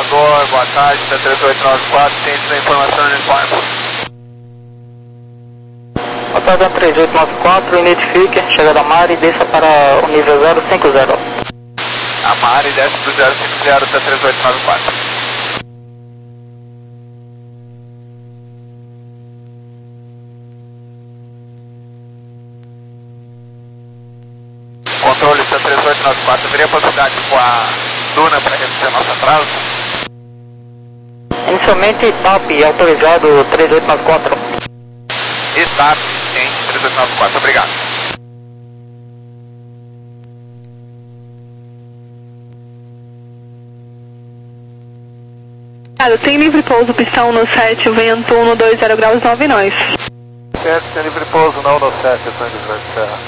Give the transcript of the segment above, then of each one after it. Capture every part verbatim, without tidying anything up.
Salvador, boa tarde, T três oito nove quatro, ciente da informação uniforme. Boa tarde, três oito nove quatro, identifique, chegada a Mari e desça para o nível zero cinco zero. A Mari desce para o zero cinco zero, T três oito nove quatro. Controle T três oito nove quatro, haveria possibilidade com a Duna para reduzir nosso atraso? Inicialmente T A P autorizado três oito nove quatro. Está, ciente, três oito nove quatro, obrigado. Tem livre pouso, pistão no sete, vento um no dois zero graus nove nós. Certo, tem livre pouso, não no sete, São José de Serra.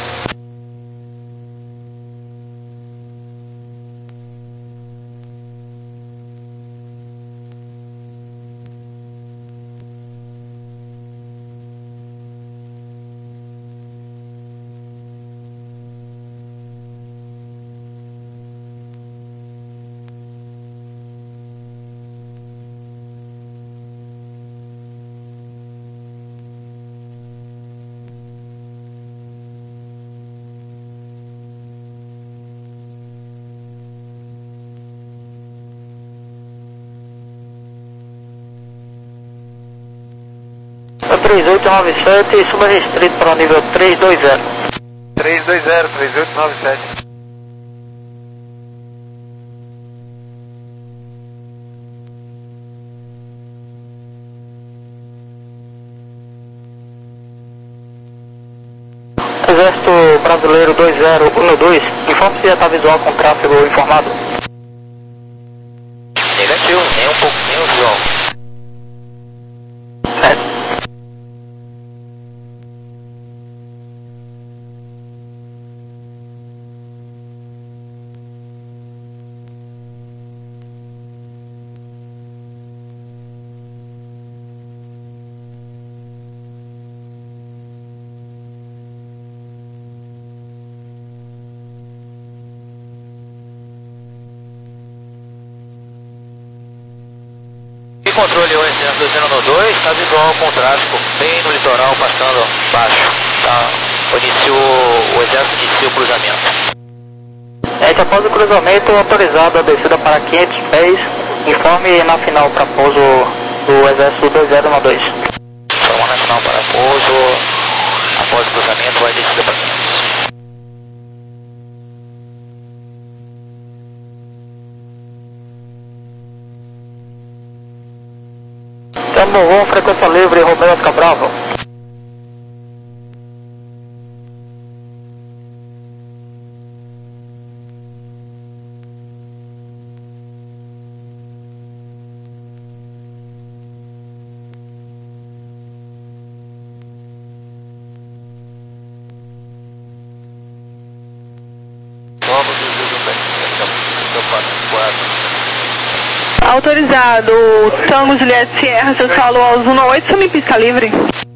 três oito nove sete, suba restrito para o nível três dois zero. três dois zero, três oito nove sete. Exército Brasileiro dois zero um dois, informe se já está visual com tráfego informado. Negativo, nem um pouquinho visual. Certo. Controle o exército do zero dois, está visual com tráfego bem no litoral, passando baixo. Tá? Iniciou, o exército iniciou o cruzamento. É que após o cruzamento, autorizado a descida para quinhentos pés, informe na final para pouso do exército dois zero um dois. Informa na final para pouso, após o cruzamento vai descida para quinhentos. Tamo um, frequência livre, Romeu Oscar Bravo. Autorizado, Tango Juliette Sierra, seu solo aos um oito, sumi pista livre.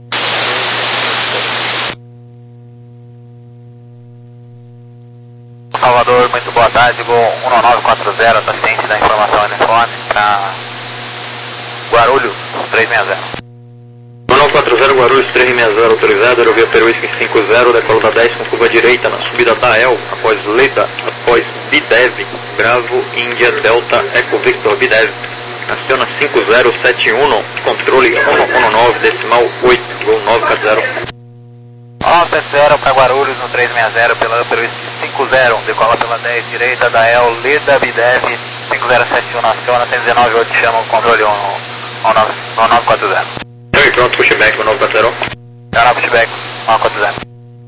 Salvador, muito boa tarde, Gol um nove quatro zero, está ciente da informação uniforme para Guarulhos três seis zero. um nove quatro zero Guarulhos três seis zero, autorizado, aerovia Peruísca em cinco zero, decola da dez com curva direita na subida da El, após Leda, após Bidev, Bravo, Índia, Delta, Eco Victor, Bidev, aciona cinco zero sete um, controle um um nove, decimal oito, Gol nove quatro zero. nove sete zero para Guarulhos no três seis zero, pela Peruísca cinco zero, decola pela dez direita da El, Leda, Bidev, cinco zero sete um, aciona cento e dezenove oito, chama o controle um nove quatro zero. Oi, pronto, pushback um nove quatro zero. Canal pushback um nove quatro zero.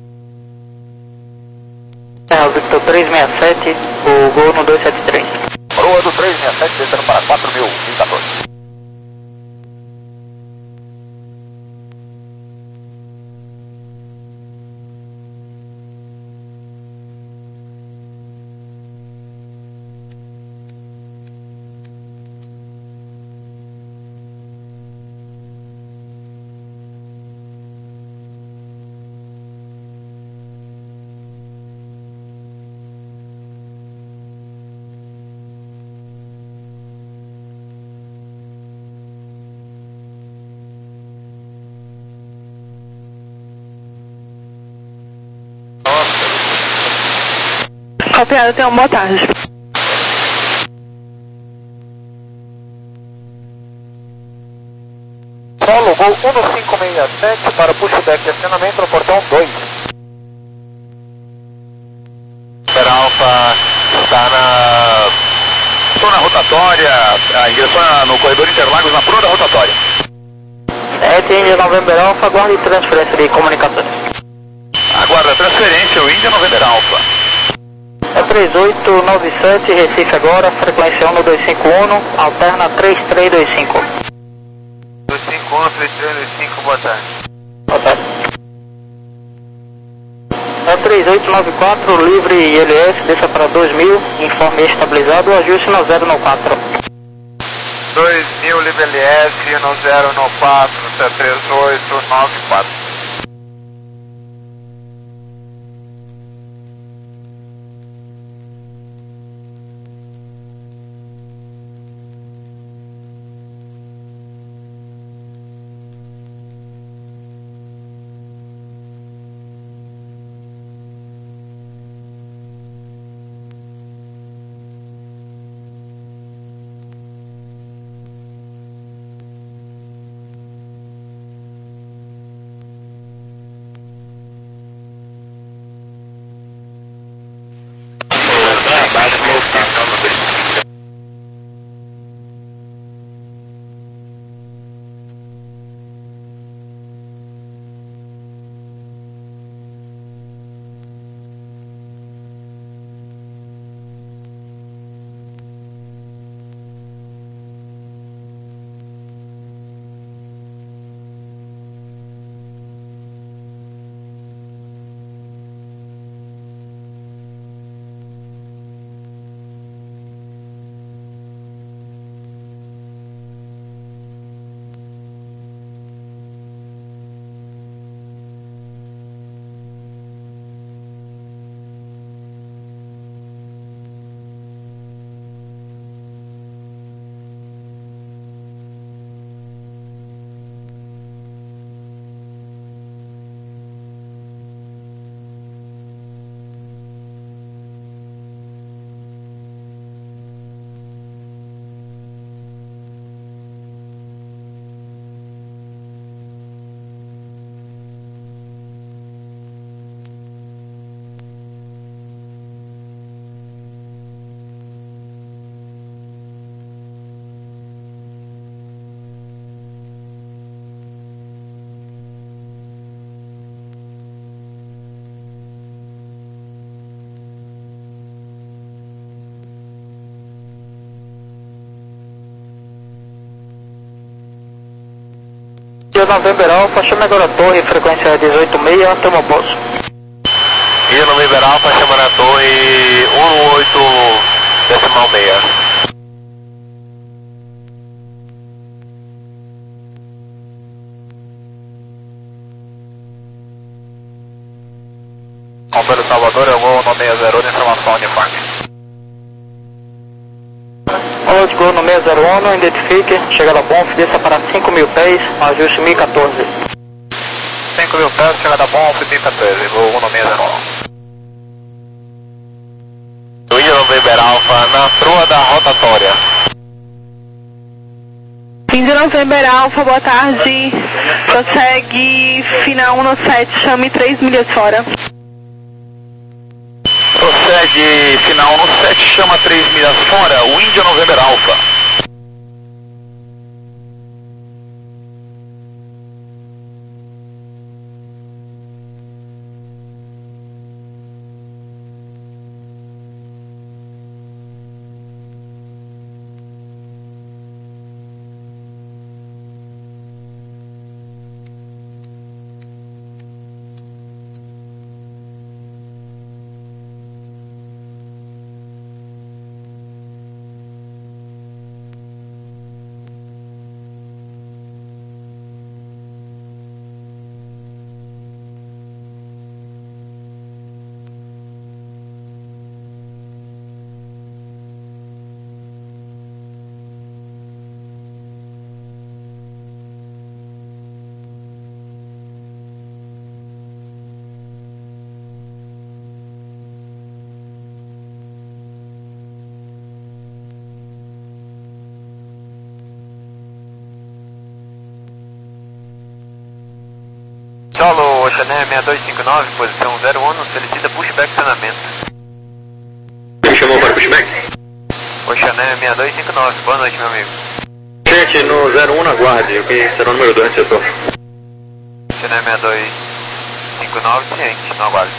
É, o Victor três seis sete, o Gol no dois sete três. Proa do três seis sete, descendo para quatro mil e quatorze. Copiado, tenha uma boa tarde. Solo Gol um cinco seis sete para pushback de acionamento no portão dois. Super Alpha está na zona rotatória, a ingressão no corredor Interlagos, na proa da rotatória. sete Índia November Alpha, aguarde transferência de comunicações. Aguarda a transferência, o Índia November Alpha. É três oito nove sete, Recife agora, frequência um dois cinco um, alterna três três dois cinco. dois cinco um, três três dois cinco, boa tarde. Boa tarde. É três oito nove quatro, livre I L S, desça para dois mil, informe estabilizado, ajuste no zero no quatro. dois mil, livre L S, no zero no quatro, sete três oito nove quatro. November Alpha, chame agora a torre, frequência dezoito seis, toma poço. E November Alpha chama na torre um oito decimal seis. Alfa do Salvador, eu vou no seis zero um, informação uniforme. Olá, Gol no seis zero um, identifique, chegada bom, desça para cinco mil pés, ajuste mil e quatorze. cinco mil pés, chegada bom, mil e quatorze, vou no seis zero um. Índia November Alpha na proa da rotatória. Índia November Alpha, boa tarde. Prossegue final um no sete, chame três milhas fora. Prossegue final no sete, chama três milhas fora, o Índia November Alpha. Oceaneia seis dois cinco nove, posição zero um, solicita pushback treinamento. Me chamou para pushback? Oceaneia seis dois cinco nove, boa noite, meu amigo. Gente, no zero um na guarde, o que será o número dois do setor? Oceaneia seis dois cinco nove, ciente, não aguarde.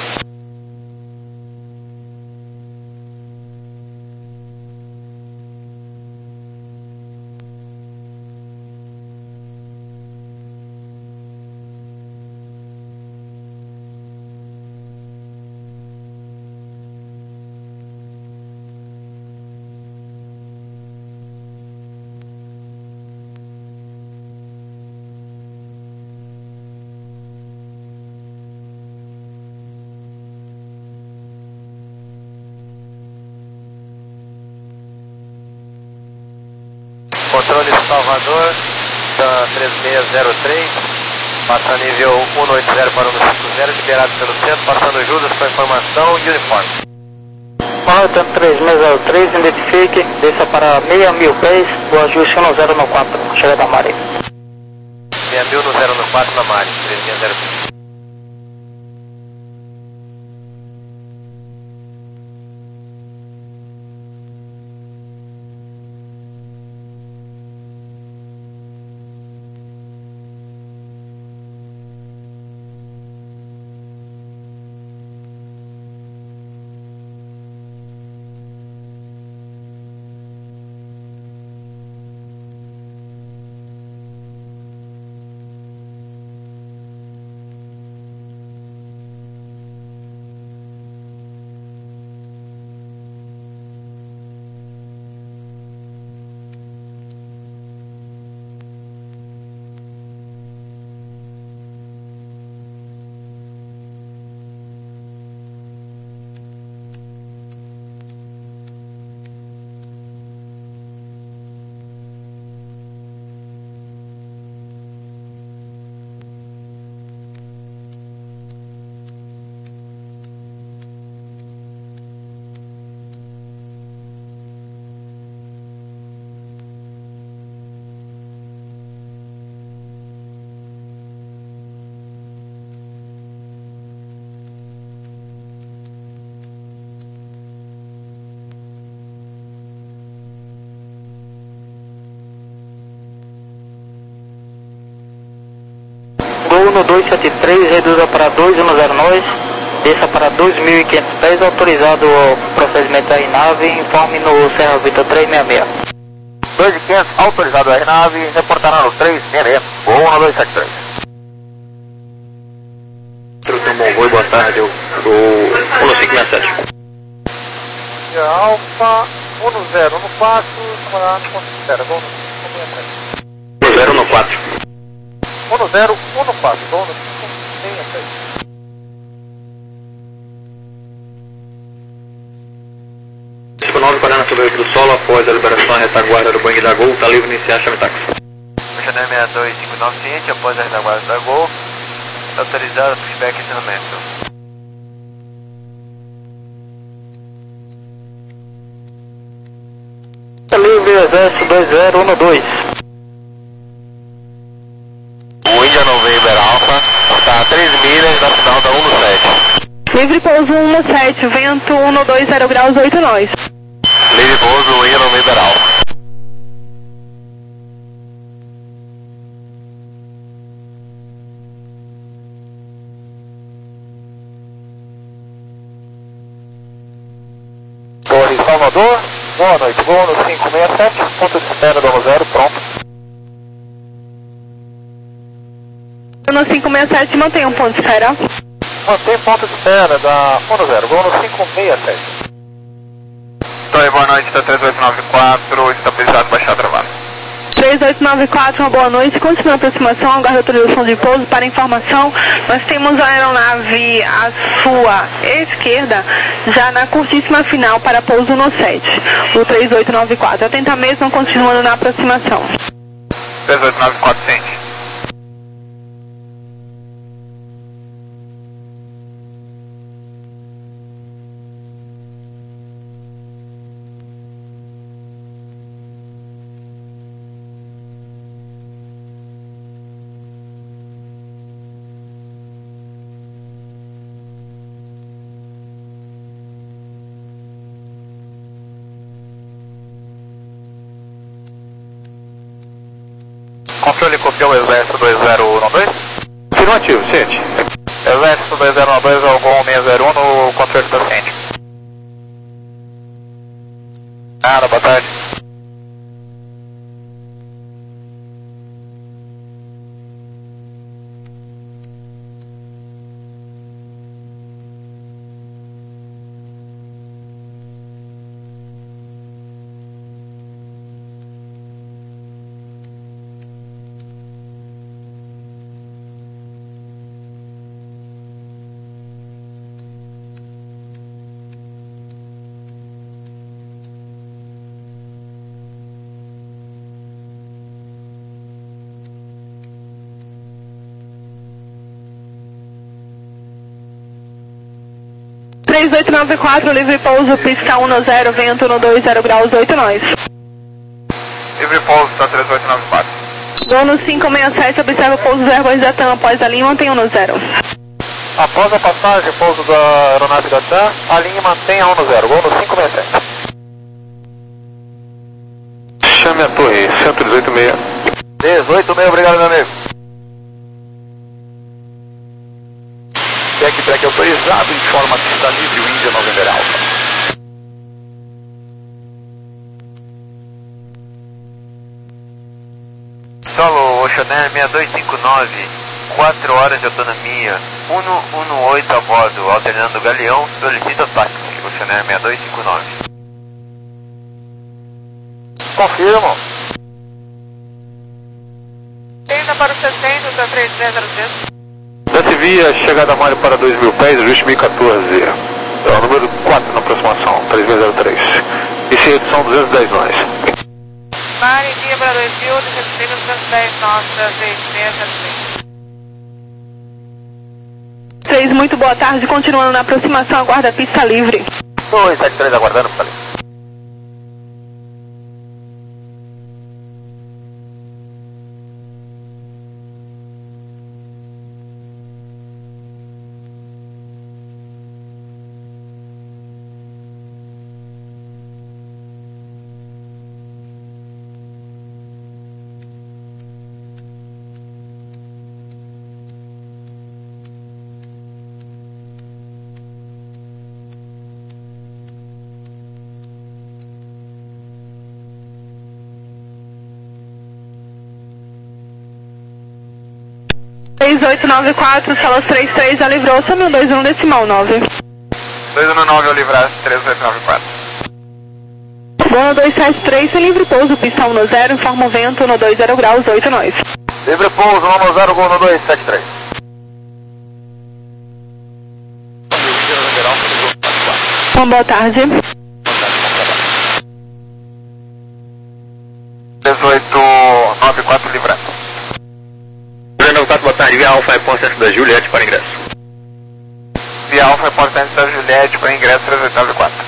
Controle Salvador, da três seis zero três, passa nível um oito zero para um cinco zero, liberado pelo centro, passando Judas com informação e uniforme. Monitor três seis zero três, identifique, desça para meia mil pés, o ajuste um zero no quatro, chega da Mari. meia mil no zero no quatro na Mari, três seis zero três. Gol dois sete três, reduza para dois um zero nove, desça para dois mil e quinhentos pés, autorizado o procedimento da aeronave, informe no Serra Vitor três seis seis. dois mil e quinhentos, autorizado a aeronave, reportará no três seis seis, Gol um dois sete três. Instrução bom voo, boa tarde, o um cinco seis sete. Alfa, um zero no quatro, camarada, considera, Gol no cinco seis três. um zero no quatro. um zero, um no quatro, Gol no cinco seis três. cinco nove, quarenta sobre o veículo solo, após a liberação, a retaguarda do Bang da Gol, está livre de iniciar chame táxi. Oceaneia seis dois cinco nove, ciente, após a retaguarda da Gol, autorizado pushback e treinamento. Livre Exército dois zero um dois. O India November Alpha está a três milhas da final da um sete. Livre pouso um sete, vento um dois zero graus oito nós. Livre pouso India November Alpha. Torre Salvador, boa noite, voo no cinco seis sete, ponto de espera do zero, pronto. No cinco seis sete mantém um ponto de espera. Mantém ponto de espera da um zero, voo no cinco seis sete. Torre, boa noite, da três oito nove quatro, estabilizado, baixar travado. três oito nove quatro, uma boa noite, continua a aproximação, aguarda a autorização de pouso. Para informação, nós temos a aeronave à sua esquerda, já na curtíssima final para pouso no sete, o três oito nove quatro. Atenta mesmo, continuando na aproximação. três oito nove quatro, ciente. Controle copiou o Exército dois zero um dois? Afirmativo, ciente. Exército dois zero um dois, Algon seis zero um no controle do ciente. Nada, boa tarde. três oito nove quatro, livre pouso, pista um zero, vento no dois zero graus, oito nós. Livre pouso, está três oito nove quatro. Dono cinco seis sete, observa o pouso zero dois da TAM, após a linha, mantém um no zero. Após a passagem, pouso da aeronave da TAM, a linha mantenha um no zero, gol no cinco seis sete. Chame a torre, cento e dezoito seis. dezoito seis, obrigado, meu amigo. Backtrack autorizado, informa que está livre o Índia November Alpha. Solo Oceaner seis dois cinco nove, quatro horas de autonomia, cento e dezoito a bordo, alternando galeão, solicita táxi, Oceaner seis dois cinco nove. Confirmo. Tenda para o sessenta, da três três zero três. Desce via chegada a Mário para dois mil pés, ajuste mil e quatorze. É o número quatro na aproximação, três seis zero três. E se redução duzentos e dez nós. Mário, via para dois mil, descendo duzentos e dez nós, três seis zero três. três, muito boa tarde, continuando na aproximação, aguarda a pista livre. dois sete três aguardando, falei. três oito nove quatro, salas três três, já livrou, sumiu dois um decimal nove. dois um nove, eu livrar, três oito nove quatro. Boa dois sete três, sem livre pouso, pista um no zero, informa o vento no dois zero graus, oito nós. Livre pouso, um no zero, gol no dois sete três. Bom, boa tarde. dezoito nove quatro, livrando. nove quatro, boa tarde, via Alfa, é Ponte da Juliette para ingresso. Via Alfa, é Ponte da Juliette para ingresso, três oito nove quatro.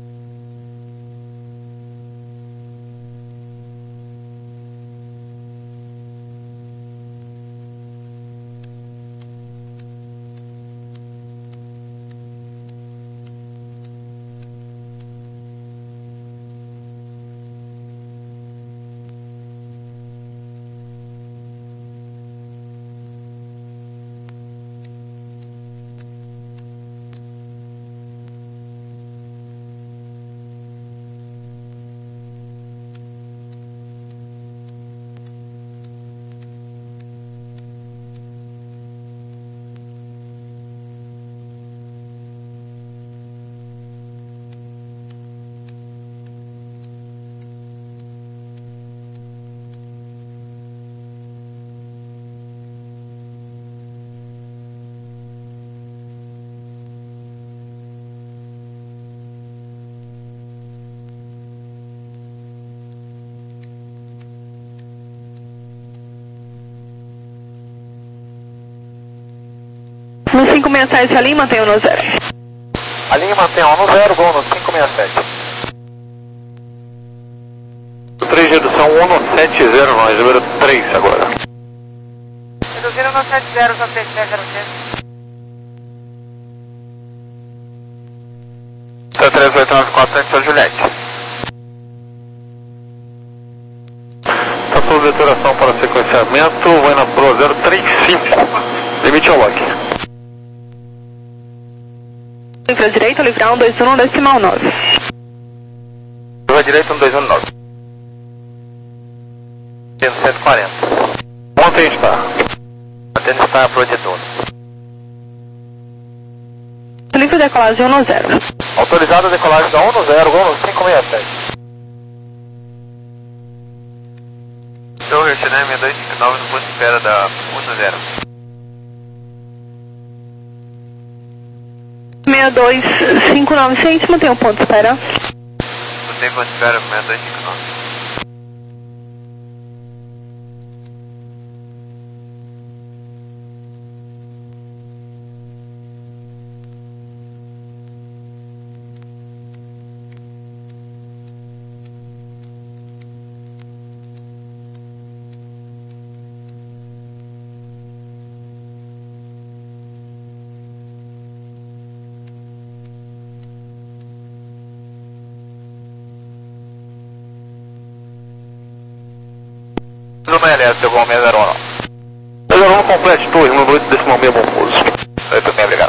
No cinco seis sete, a linha mantém um no zero. A linha mantém um no zero, gol no cinco seis sete. três, redução um no sete zero, nós, número três agora. Reduziram no sete zero, só três três zero três. três oito nove quatro, Santa Juliette. Passou de deturação para sequenciamento. Livre à direita, livre A um dois um, decimal nove. Livre à direita, um dois um nove. cento e quarenta. Ontem está. Mantendo está pro Dituno. Livre decolagem um zero. Autorizada a decolagem da um zero, gol cinco seis sete. Show, retirando seis dois cinco nove no posto de espera da um zero. seis dois cinco nove seis, mantém o ponto de espera. Mantém o ponto de espera, seis dois cinco nove. Zona L S, voo seis zero um. seis zero um complete, dois, no oito decimal meio bom pouso. Muito bem, obrigado.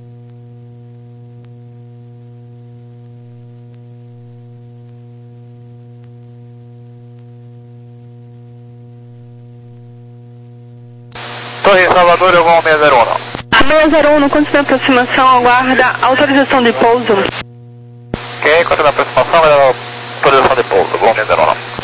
Torre Salvador, eu vou seis zero um. seis zero um, no conto de aproximação, aguarda autorização de pouso. Ok, conta da aproximação, vai dar autorização de pouso, voo seis zero um.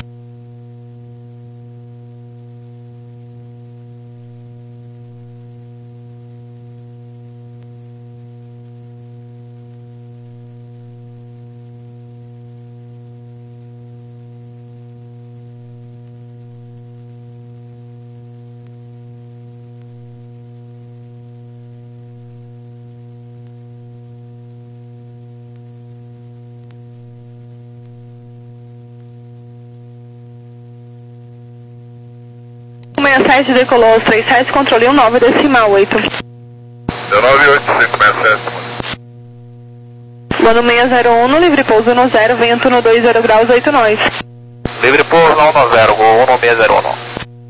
seis sete decolou aos três sete, controle um nove decimal oito. nove oito cinco seis sete. Mano seis zero um, no livre pouso no zero, vento no dois zero graus, oito nós. Livre pouso no um zero, voo um seis zero um.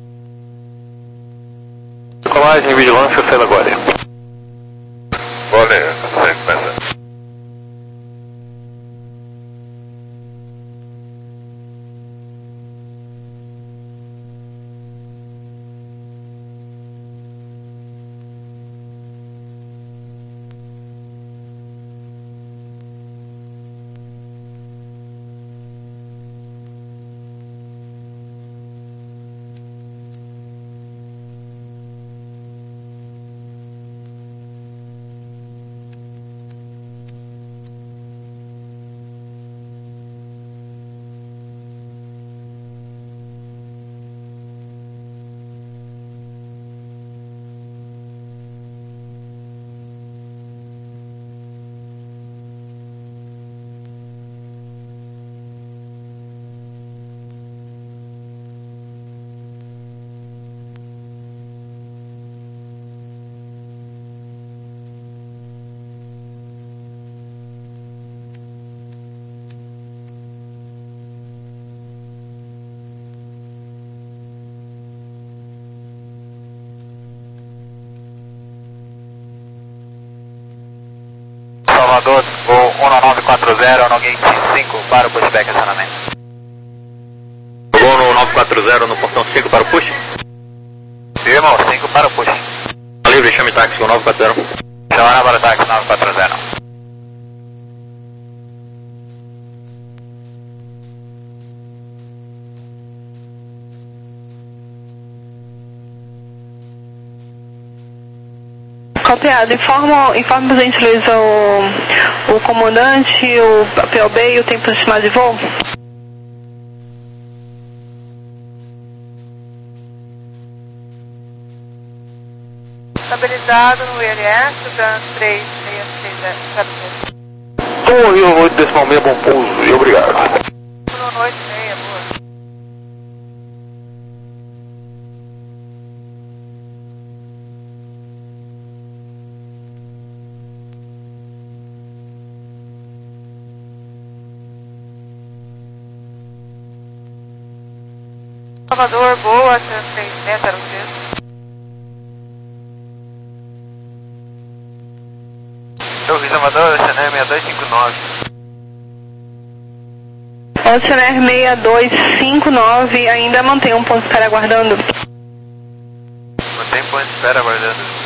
Decolagem, vigilância, saída agora. Vole, cinco seis sete. Salvador, voo um nove quatro zero, no gate cinco para o pushback acionamento. Voo no nove quatro zero no portão cinco para o push. Firma, cinco para o push. Livre, chame táxi com nove quatro zero. Chamar para o táxi nove quatro zero. Copiado, informa, informa por gentileza o, o comandante, o P O B e o tempo estimado de voo. Estabilizado no I L S, Dan três seis seis zero. Torre oito decimal meio bom pouso e obrigado. Boa noite, meia, boa. Salvador, boa, três seis zero seis. Show Vista Amador, Oceaner seis dois cinco nove. Oceaner seis dois cinco nove, ainda mantém um ponto de espera aguardando. Mantém ponto de espera aguardando.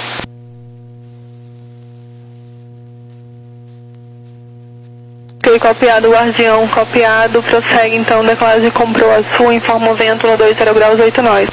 Ok, copiado, Guardião, copiado, prossegue então, declara de comprou a sua, informa o vento no dois zero graus oito nós.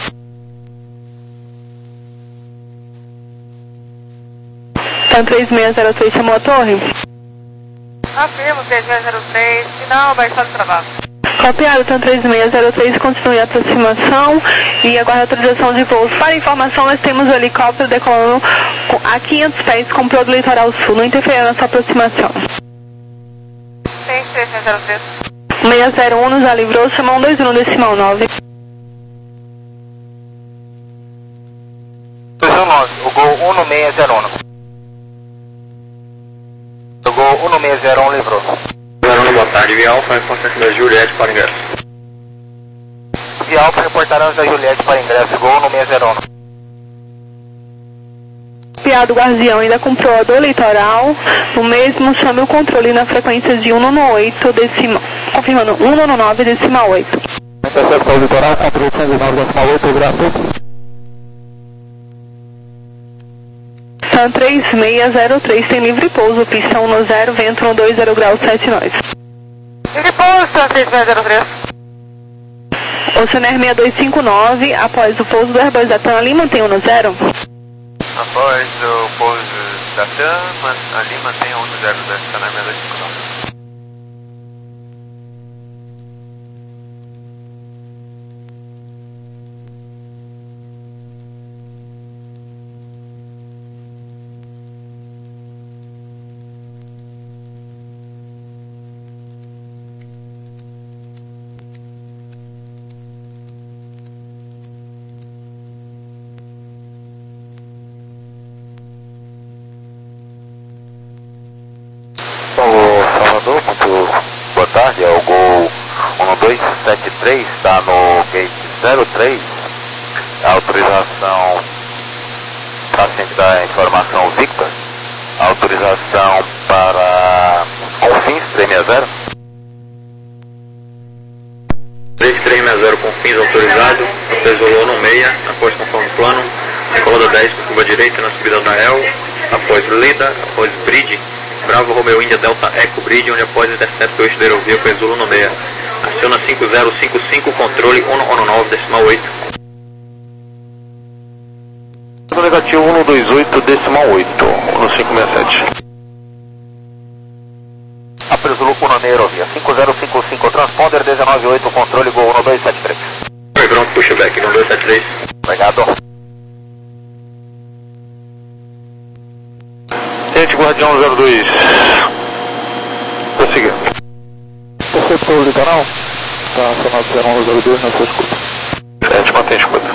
Então três seis zero três chamou a torre. Afirmo, três seis zero três, final, baixado travado. Copiado, então três seis zero três, continue a aproximação e aguarda a autorização de voo. Para informação, nós temos o helicóptero decolando a quinhentos pés, comprou do litoral sul, não interfere na sua aproximação. Tem três seis zero três. seis zero um nos alivrou, chamou um dois um decimal nove. dois um nove, o gol um seis zero um. O gol um seis zero um livrou. zero um, boa tarde, Via Alfa, reportagem da Juliette para ingresso. Via Alfa, reportarão da Juliette para ingresso, gol um seis zero um. Copiado, Guardião, ainda comprou a do litoral, o mesmo chame o controle na frequência de cento e dezoito decimal, confirmando, cento e nove decimal oito. Interceptou o litoral, controle cento e nove decimal oito, graças. Sun três seis zero três, tem livre pouso, pista um no zero, vento no dois zero graus sete nós. Livre pouso, Sun três seis zero três. Oceaner seis dois cinco nove, após o pouso do Airbus da TAM ali, mantém um no zero. Após o pouso da TAM, ali mantém um no zero da Oceaner seis dois cinco nove. Salvador, muito boa tarde, é o gol um dois sete três, está no gate zero três, a autorização para dar a informação Victor, a autorização para Confins três seis zero. três três seis zero Confins autorizado, desolou no meia, após conforme plano, decola da dez com curva direita na subida da El, após Leda, após Bridge, Bravo Romeo India Delta Eco Bridge, onde após intercepta o eixo da aerovia com Exulo no meia. Aciona cinco zero cinco cinco, controle um nove decimal oito. Negativo um dois oito decimal oito, um cinco seis sete. Apresulo com a aerovia, cinco zero cinco cinco, transponder dezenove oito, controle gol um dois sete três. Foi pronto, puxa back, um dois sete três. Obrigado. Gente, Guardião zero dois. Prosseguir. Interceptou o litoral, está acionado zero um zero dois na sua escuta. A gente mantém a escuta.